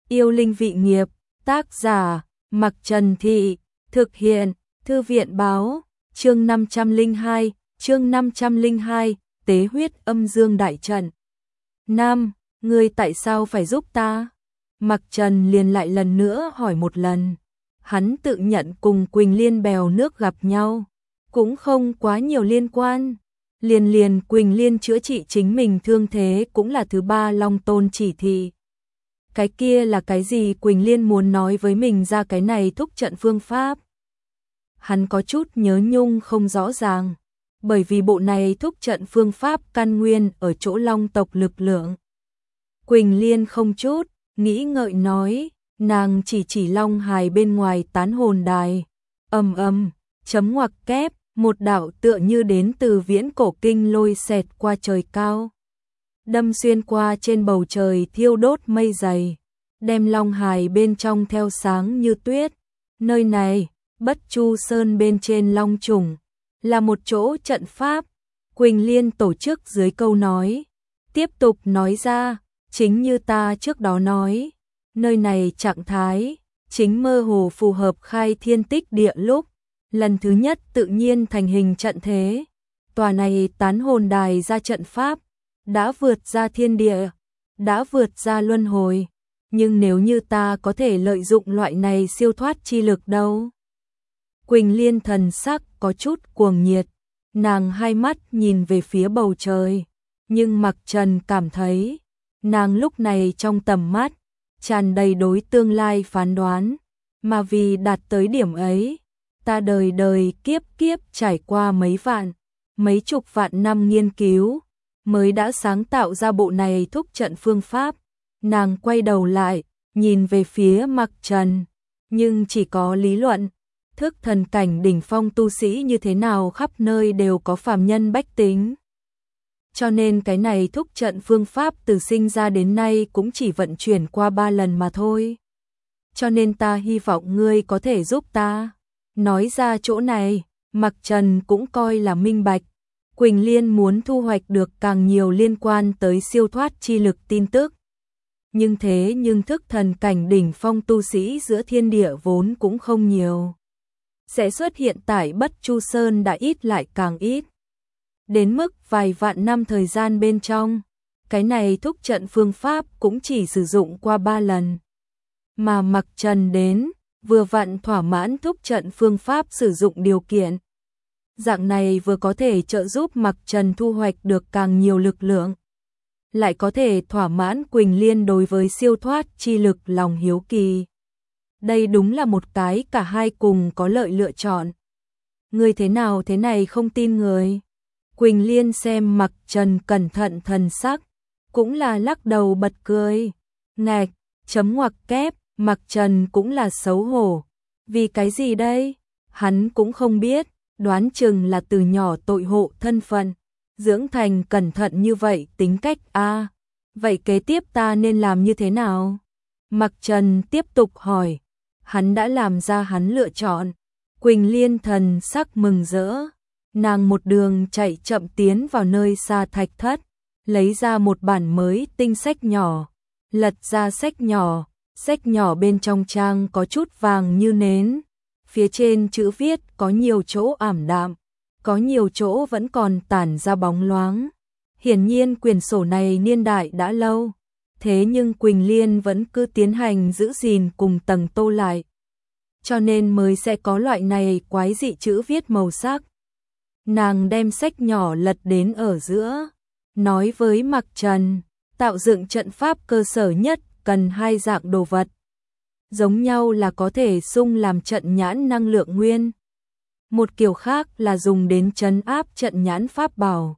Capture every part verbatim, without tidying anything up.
Yêu linh vị nghiệp, tác giả, Mặc Trần Thị, thực hiện, Thư viện báo, chương năm trăm lẻ hai, chương năm trăm lẻ hai, tế huyết âm dương đại trận. Nam, ngươi tại sao phải giúp ta? Mặc Trần liền lại lần nữa hỏi một lần. Hắn tự nhận cùng Quỳnh Liên bèo nước gặp nhau, cũng không quá nhiều liên quan. Liền liền Quỳnh Liên chữa trị chính mình thương thế cũng là thứ ba Long Tôn chỉ thị. Cái kia là cái gì? Quỳnh Liên muốn nói với mình ra cái này thúc trận phương pháp. Hắn có chút nhớ nhung không rõ ràng, bởi vì bộ này thúc trận phương pháp căn nguyên ở chỗ Long tộc lực lượng. Quỳnh Liên không chút nghĩ ngợi nói, nàng chỉ chỉ Long Hài bên ngoài tán hồn đài. Ầm ầm, chấm ngoặc kép, một đạo tựa như đến từ viễn cổ kinh lôi xẹt qua trời cao, đâm xuyên qua trên bầu trời thiêu đốt mây dày, đem Long Hài bên trong theo sáng như tuyết. Nơi này, Bất Chu Sơn bên trên Long Trùng, là một chỗ trận pháp. Quỳnh Liên tổ chức dưới câu nói, tiếp tục nói ra, chính như ta trước đó nói, nơi này trạng thái, chính mơ hồ phù hợp khai thiên tích địa lúc, lần thứ nhất tự nhiên thành hình trận thế. Tòa này tán hồn đài ra trận pháp, đã vượt ra thiên địa, đã vượt ra luân hồi, nhưng nếu như ta có thể lợi dụng loại này siêu thoát chi lực đâu? Quỳnh Liên thần sắc có chút cuồng nhiệt, nàng hai mắt nhìn về phía bầu trời, nhưng Mặc Trần cảm thấy, nàng lúc này trong tầm mắt, tràn đầy đối tương lai phán đoán, mà vì đạt tới điểm ấy, ta đời đời kiếp kiếp trải qua mấy vạn, mấy chục vạn năm nghiên cứu, mới đã sáng tạo ra bộ này thúc trận phương pháp. Nàng quay đầu lại, nhìn về phía Mặc Trần, nhưng chỉ có lý luận, thức thần cảnh đỉnh phong tu sĩ như thế nào khắp nơi đều có phàm nhân bách tính. Cho nên cái này thúc trận phương pháp từ sinh ra đến nay cũng chỉ vận chuyển qua ba lần mà thôi. Cho nên ta hy vọng ngươi có thể giúp ta. Nói ra chỗ này, Mặc Trần cũng coi là minh bạch. Quỳnh Liên muốn thu hoạch được càng nhiều liên quan tới siêu thoát chi lực tin tức. Nhưng thế nhưng thức thần cảnh đỉnh phong tu sĩ giữa thiên địa vốn cũng không nhiều. Sẽ xuất hiện tại Bất Chu Sơn đã ít lại càng ít. Đến mức vài vạn năm thời gian bên trong, cái này thúc trận phương pháp cũng chỉ sử dụng qua ba lần. Mà Mặc Trần đến, vừa vặn thỏa mãn thúc trận phương pháp sử dụng điều kiện. Dạng này vừa có thể trợ giúp Mặc Trần thu hoạch được càng nhiều lực lượng, lại có thể thỏa mãn Quỳnh Liên đối với siêu thoát chi lực lòng hiếu kỳ. Đây đúng là một cái cả hai cùng có lợi lựa chọn. Người thế nào thế này không tin người? Quỳnh Liên xem Mặc Trần cẩn thận thần sắc, cũng là lắc đầu bật cười. Ngạch, chấm ngoặc kép, Mặc Trần cũng là xấu hổ. Vì cái gì đây? Hắn cũng không biết, đoán chừng là từ nhỏ tội hộ thân phận, dưỡng thành cẩn thận như vậy tính cách a. À, vậy kế tiếp ta nên làm như thế nào? Mặc Trần tiếp tục hỏi. Hắn đã làm ra hắn lựa chọn. Quỳnh Liên thần sắc mừng rỡ. Nàng một đường chạy chậm tiến vào nơi xa thạch thất, lấy ra một bản mới tinh sách nhỏ, lật ra sách nhỏ, sách nhỏ bên trong trang có chút vàng như nến, phía trên chữ viết có nhiều chỗ ảm đạm, có nhiều chỗ vẫn còn tản ra bóng loáng. Hiển nhiên quyển sổ này niên đại đã lâu, thế nhưng Quỳnh Liên vẫn cứ tiến hành giữ gìn cùng tầng tô lại, cho nên mới sẽ có loại này quái dị chữ viết màu sắc. Nàng đem sách nhỏ lật đến ở giữa, nói với Mặc Trần, tạo dựng trận pháp cơ sở nhất cần hai dạng đồ vật. Giống nhau là có thể xung làm trận nhãn năng lượng nguyên. Một kiểu khác là dùng đến trấn áp trận nhãn pháp bảo.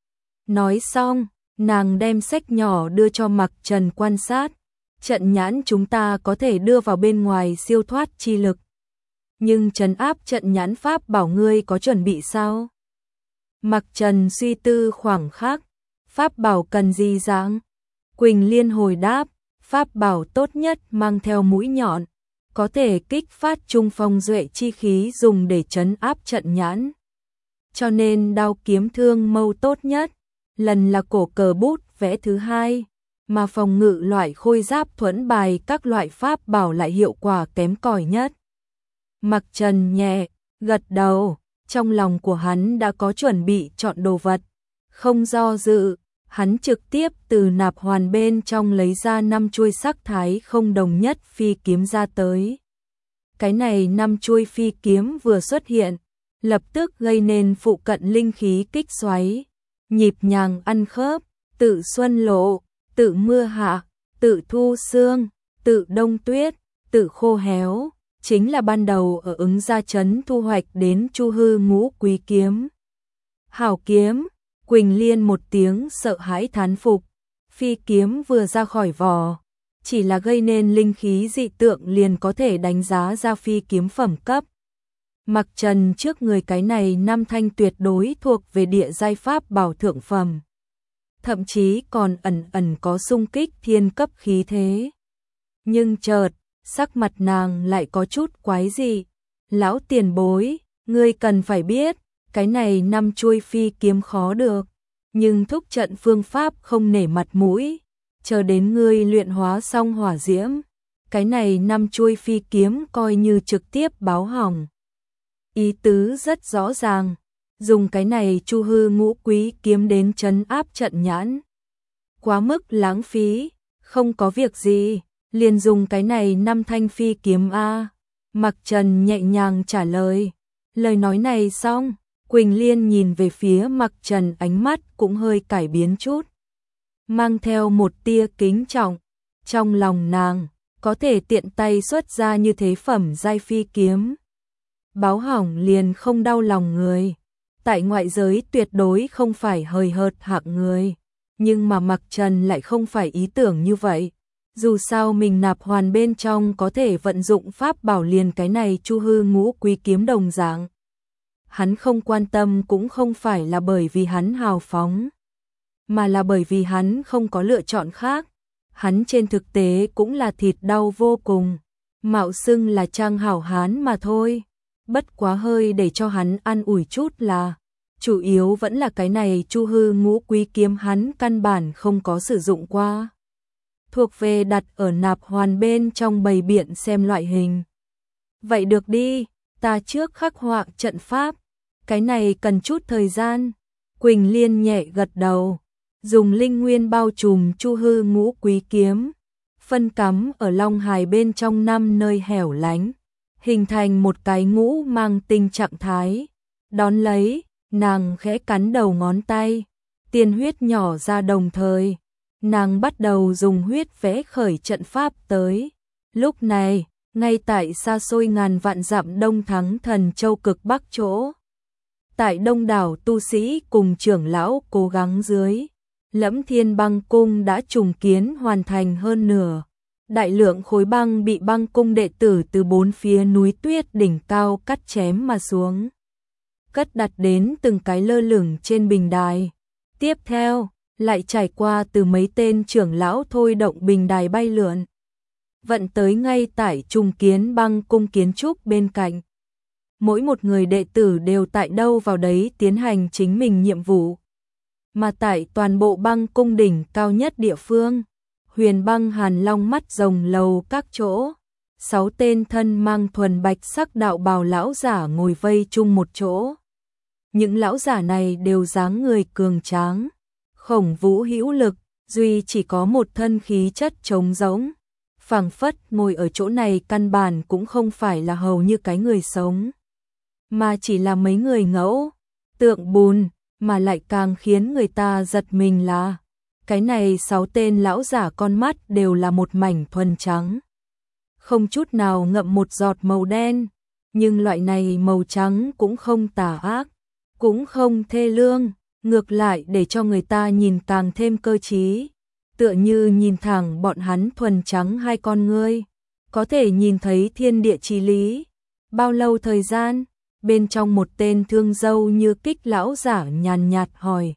Nói xong, nàng đem sách nhỏ đưa cho Mặc Trần quan sát. Trận nhãn chúng ta có thể đưa vào bên ngoài siêu thoát chi lực. Nhưng trấn áp trận nhãn pháp bảo ngươi có chuẩn bị sao? Mặc Trần suy tư khoảng khắc, pháp bảo cần gì dạng? Quỳnh Liên hồi đáp, pháp bảo tốt nhất mang theo mũi nhọn, có thể kích phát trung phong duệ chi khí dùng để trấn áp trận nhãn. Cho nên đao kiếm thương mâu tốt nhất, lần là cổ cờ bút vẽ thứ hai, mà phòng ngự loại khôi giáp thuẫn bài các loại pháp bảo lại hiệu quả kém cỏi nhất. Mặc Trần nhẹ gật đầu, trong lòng của hắn đã có chuẩn bị chọn đồ vật, không do dự, hắn trực tiếp từ nạp hoàn bên trong lấy ra năm chuôi sắc thái không đồng nhất phi kiếm ra tới. Cái này năm chuôi phi kiếm vừa xuất hiện, lập tức gây nên phụ cận linh khí kích xoáy, nhịp nhàng ăn khớp, tự xuân lộ, tự mưa hạ, tự thu sương, tự đông tuyết, tự khô héo, chính là ban đầu ở ứng gia trấn thu hoạch đến Chu Hư Ngũ Quý kiếm. Hảo kiếm, Quỳnh Liên một tiếng sợ hãi thán phục, phi kiếm vừa ra khỏi vỏ, chỉ là gây nên linh khí dị tượng liền có thể đánh giá ra phi kiếm phẩm cấp. Mặc Trần trước người cái này năm thanh tuyệt đối thuộc về địa giai pháp bảo thượng phẩm, thậm chí còn ẩn ẩn có xung kích thiên cấp khí thế. Nhưng chợt, sắc mặt nàng lại có chút quái dị. Lão tiền bối, ngươi cần phải biết, cái này năm chuôi phi kiếm khó được, nhưng thúc trận phương pháp không nể mặt mũi, chờ đến ngươi luyện hóa xong hỏa diễm, cái này năm chuôi phi kiếm coi như trực tiếp báo hỏng. Ý tứ rất rõ ràng, dùng cái này Chu Hư Ngũ Quý kiếm đến trấn áp trận nhãn. Quá mức lãng phí, không có việc gì, liền dùng cái này năm thanh phi kiếm a. Mặc Trần nhẹ nhàng trả lời. Lời nói này xong, Quỳnh Liên nhìn về phía Mặc Trần, ánh mắt cũng hơi cải biến chút, mang theo một tia kính trọng. Trong lòng nàng, có thể tiện tay xuất ra như thế phẩm giai phi kiếm, báo hỏng liền không đau lòng người. Tại ngoại giới tuyệt đối không phải hời hợt hạng người, nhưng mà Mặc Trần lại không phải ý tưởng như vậy. Dù sao mình nạp hoàn bên trong có thể vận dụng pháp bảo liền cái này Chu Hư Ngũ Quý kiếm đồng dạng. Hắn không quan tâm cũng không phải là bởi vì hắn hào phóng, mà là bởi vì hắn không có lựa chọn khác. Hắn trên thực tế cũng là thịt đau vô cùng, mạo xưng là trang hảo hán mà thôi. Bất quá hơi để cho hắn an ủi chút là, chủ yếu vẫn là cái này Chu Hư Ngũ Quý kiếm hắn căn bản không có sử dụng qua, thuộc về đặt ở nạp hoàn bên trong bày biện xem loại hình. Vậy được đi, ta trước khắc họa trận pháp, cái này cần chút thời gian. Quỳnh Liên nhẹ gật đầu, dùng linh nguyên bao trùm Chu Hư Ngũ Quý kiếm, phân cắm ở long hài bên trong năm nơi hẻo lánh, hình thành một cái ngũ mang tinh trạng thái. Đón lấy, nàng khẽ cắn đầu ngón tay, tiên huyết nhỏ ra, đồng thời nàng bắt đầu dùng huyết vẽ khởi trận pháp tới. Lúc này, ngay tại xa xôi ngàn vạn dặm Đông Thắng Thần Châu cực bắc chỗ, tại đông đảo tu sĩ cùng trưởng lão cố gắng dưới, Lẫm Thiên Băng Cung đã trùng kiến hoàn thành hơn nửa. Đại lượng khối băng bị băng cung đệ tử từ bốn phía núi tuyết đỉnh cao cắt chém mà xuống, cất đặt đến từng cái lơ lửng trên bình đài. Tiếp theo, lại trải qua từ mấy tên trưởng lão thôi động bình đài bay lượn, vận tới ngay tại trùng kiến băng cung kiến trúc bên cạnh. Mỗi một người đệ tử đều tại đâu vào đấy tiến hành chính mình nhiệm vụ. Mà tại toàn bộ băng cung đỉnh cao nhất địa phương, Huyền Băng Hàn Long mắt rồng lầu các chỗ, sáu tên thân mang thuần bạch sắc đạo bào lão giả ngồi vây chung một chỗ. Những lão giả này đều dáng người cường tráng, khổng vũ hữu lực, duy chỉ có một thân khí chất trống rỗng, phảng phất ngồi ở chỗ này căn bản cũng không phải là hầu như cái người sống, mà chỉ là mấy người ngẫu tượng bùn. Mà lại càng khiến người ta giật mình là, cái này sáu tên lão giả con mắt đều là một mảnh thuần trắng, không chút nào ngậm một giọt màu đen. Nhưng loại này màu trắng cũng không tà ác, cũng không thê lương, ngược lại để cho người ta nhìn càng thêm cơ trí, tựa như nhìn thẳng bọn hắn thuần trắng hai con ngươi, có thể nhìn thấy thiên địa chí lý. Bao lâu thời gian? Bên trong một tên thương dâu như kích lão giả nhàn nhạt hỏi.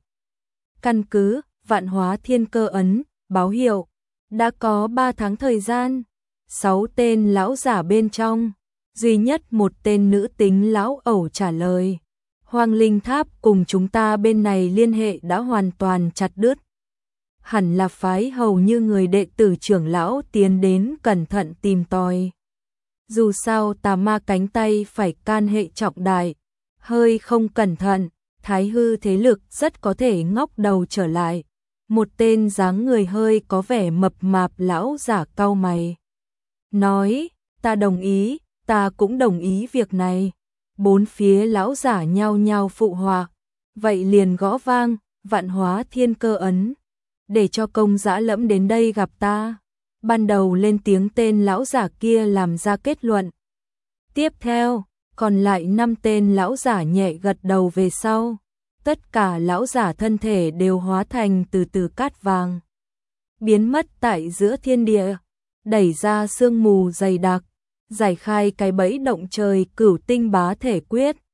Căn cứ Vạn Hóa Thiên Cơ ấn báo hiệu, đã có ba tháng thời gian. Sáu tên lão giả bên trong, duy nhất một tên nữ tính lão ẩu trả lời. Hoàng Linh Tháp cùng chúng ta bên này liên hệ đã hoàn toàn chặt đứt. hẳn là phái hầu như người đệ tử trưởng lão tiến đến cẩn thận tìm tòi. Dù sao tà ma cánh tay phải can hệ trọng đại, hơi không cẩn thận, thái hư thế lực rất có thể ngóc đầu trở lại. Một tên dáng người hơi có vẻ mập mạp lão giả cau mày. Nói, ta đồng ý, ta cũng đồng ý việc này. Bốn phía lão giả nhao nhao phụ họa. Vậy liền gõ vang, vạn hóa thiên cơ ấn. Để cho công dã lẫm đến đây gặp ta. Ban đầu lên tiếng tên lão giả kia làm ra kết luận. Tiếp theo, còn lại năm tên lão giả nhẹ gật đầu về sau. Tất cả lão giả thân thể đều hóa thành từ từ cát vàng. Biến mất tại giữa thiên địa, đẩy ra sương mù dày đặc, giải khai cái bẫy động trời cửu tinh bá thể quyết.